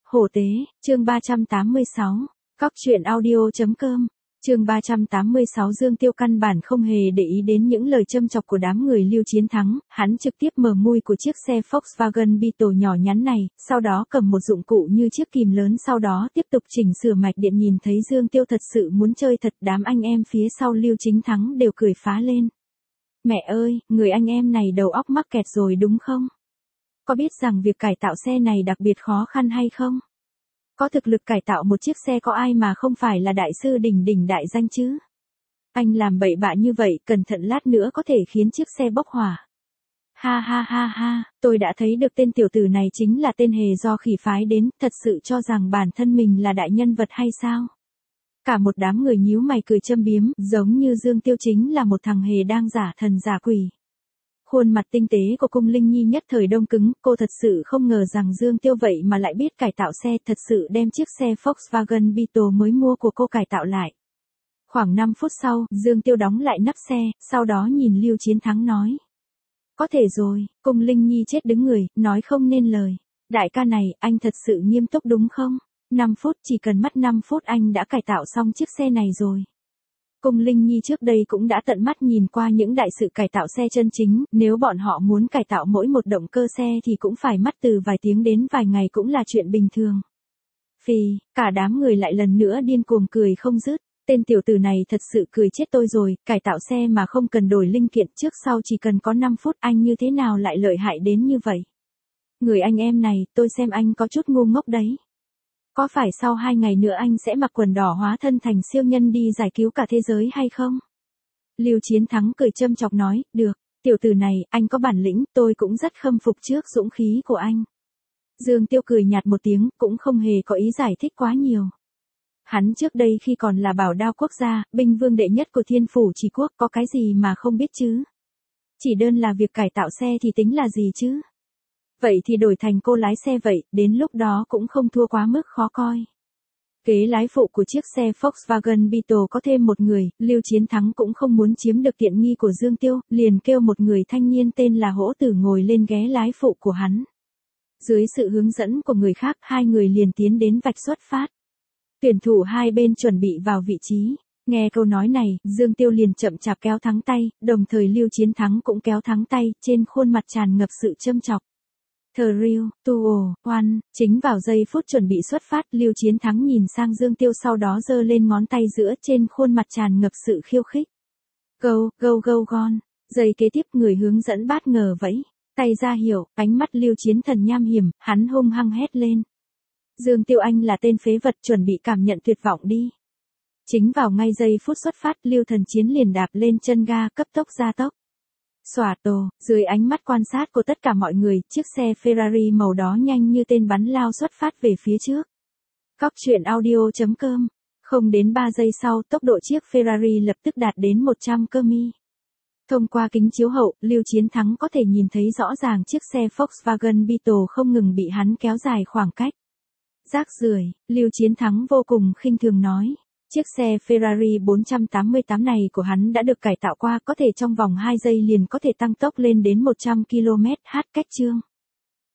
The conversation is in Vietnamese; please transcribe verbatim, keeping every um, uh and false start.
Hổ tế, chương ba trăm tám mươi sáu. Cóc truyện audio.com. Chương ba trăm tám mươi sáu. Dương Tiêu căn bản không hề để ý đến những lời châm chọc của đám người Lưu Chiến Thắng, hắn trực tiếp mở mui của chiếc xe Volkswagen Beetle nhỏ nhắn này, sau đó cầm một dụng cụ như chiếc kìm lớn, sau đó tiếp tục chỉnh sửa mạch điện. Nhìn thấy Dương Tiêu thật sự muốn chơi thật, đám anh em phía sau Lưu Chiến Thắng đều cười phá lên. Mẹ ơi, người anh em này đầu óc mắc kẹt rồi đúng không? Có biết rằng việc cải tạo xe này đặc biệt khó khăn hay không? Có thực lực cải tạo một chiếc xe có ai mà không phải là đại sư đỉnh đỉnh đại danh chứ? Anh làm bậy bạ như vậy, cẩn thận lát nữa có thể khiến chiếc xe bốc hỏa. Ha ha ha ha, tôi đã thấy được tên tiểu tử này chính là tên hề do khỉ phái đến, thật sự cho rằng bản thân mình là đại nhân vật hay sao? Cả một đám người nhíu mày cười châm biếm, giống như Dương Tiêu chính là một thằng hề đang giả thần giả quỷ. Khuôn mặt tinh tế của Cung Linh Nhi nhất thời đông cứng, cô thật sự không ngờ rằng Dương Tiêu vậy mà lại biết cải tạo xe, thật sự đem chiếc xe Volkswagen Beetle mới mua của cô cải tạo lại. Khoảng năm phút sau, Dương Tiêu đóng lại nắp xe, sau đó nhìn Lưu Chiến Thắng nói. Có thể rồi, Cung Linh Nhi chết đứng người, nói không nên lời. Đại ca này, anh thật sự nghiêm túc đúng không? năm phút, chỉ cần mất năm phút anh đã cải tạo xong chiếc xe này rồi. Cung Linh Nhi trước đây cũng đã tận mắt nhìn qua những đại sự cải tạo xe chân chính, nếu bọn họ muốn cải tạo mỗi một động cơ xe thì cũng phải mất từ vài tiếng đến vài ngày cũng là chuyện bình thường. Phì, cả đám người lại lần nữa điên cuồng cười không dứt, tên tiểu tử này thật sự cười chết tôi rồi, cải tạo xe mà không cần đổi linh kiện, trước sau chỉ cần có năm phút, anh như thế nào lại lợi hại đến như vậy? Người anh em này, tôi xem anh có chút ngu ngốc đấy. Có phải sau hai ngày nữa anh sẽ mặc quần đỏ hóa thân thành siêu nhân đi giải cứu cả thế giới hay không? Lưu Chiến Thắng cười châm chọc nói, được, tiểu tử này, anh có bản lĩnh, tôi cũng rất khâm phục trước dũng khí của anh. Dương Tiêu cười nhạt một tiếng, cũng không hề có ý giải thích quá nhiều. Hắn trước đây khi còn là bảo đao quốc gia, binh vương đệ nhất của Thiên Phủ Chỉ Quốc, có cái gì mà không biết chứ? Chỉ đơn là việc cải tạo xe thì tính là gì chứ? Vậy thì đổi thành cô lái xe vậy, đến lúc đó cũng không thua quá mức khó coi. Ghế lái phụ của chiếc xe Volkswagen Beetle có thêm một người, Lưu Chiến Thắng cũng không muốn chiếm được tiện nghi của Dương Tiêu, liền kêu một người thanh niên tên là Hỗ Tử ngồi lên ghế lái phụ của hắn. Dưới sự hướng dẫn của người khác, hai người liền tiến đến vạch xuất phát. Tuyển thủ hai bên chuẩn bị vào vị trí. Nghe câu nói này, Dương Tiêu liền chậm chạp kéo thắng tay, đồng thời Lưu Chiến Thắng cũng kéo thắng tay, trên khuôn mặt tràn ngập sự châm chọc. Thrill, Tuo, One, chính vào giây phút chuẩn bị xuất phát, Lưu Chiến Thắng nhìn sang Dương Tiêu sau đó giơ lên ngón tay giữa, trên khuôn mặt tràn ngập sự khiêu khích. Go, go go gone. Giây kế tiếp người hướng dẫn bất ngờ vẫy tay ra hiệu, ánh mắt Lưu Chiến Thần nham hiểm, hắn hung hăng hét lên. Dương Tiêu anh là tên phế vật, chuẩn bị cảm nhận tuyệt vọng đi. Chính vào ngay giây phút xuất phát, Lưu Thần Chiến liền đạp lên chân ga, cấp tốc gia tốc. Xòa tổ, dưới ánh mắt quan sát của tất cả mọi người, chiếc xe Ferrari màu đỏ nhanh như tên bắn lao xuất phát về phía trước. Cóc truyện audio.com. Không đến ba giây sau, tốc độ chiếc Ferrari lập tức đạt đến một trăm ki lô mét. Thông qua kính chiếu hậu, Lưu Chiến Thắng có thể nhìn thấy rõ ràng chiếc xe Volkswagen Beetle không ngừng bị hắn kéo dài khoảng cách. Rác rưởi, Lưu Chiến Thắng vô cùng khinh thường nói. Chiếc xe Ferrari bốn trăm tám mươi tám này của hắn đã được cải tạo qua, có thể trong vòng hai giây liền có thể tăng tốc lên đến một trăm ki lô mét/h. Cách chương.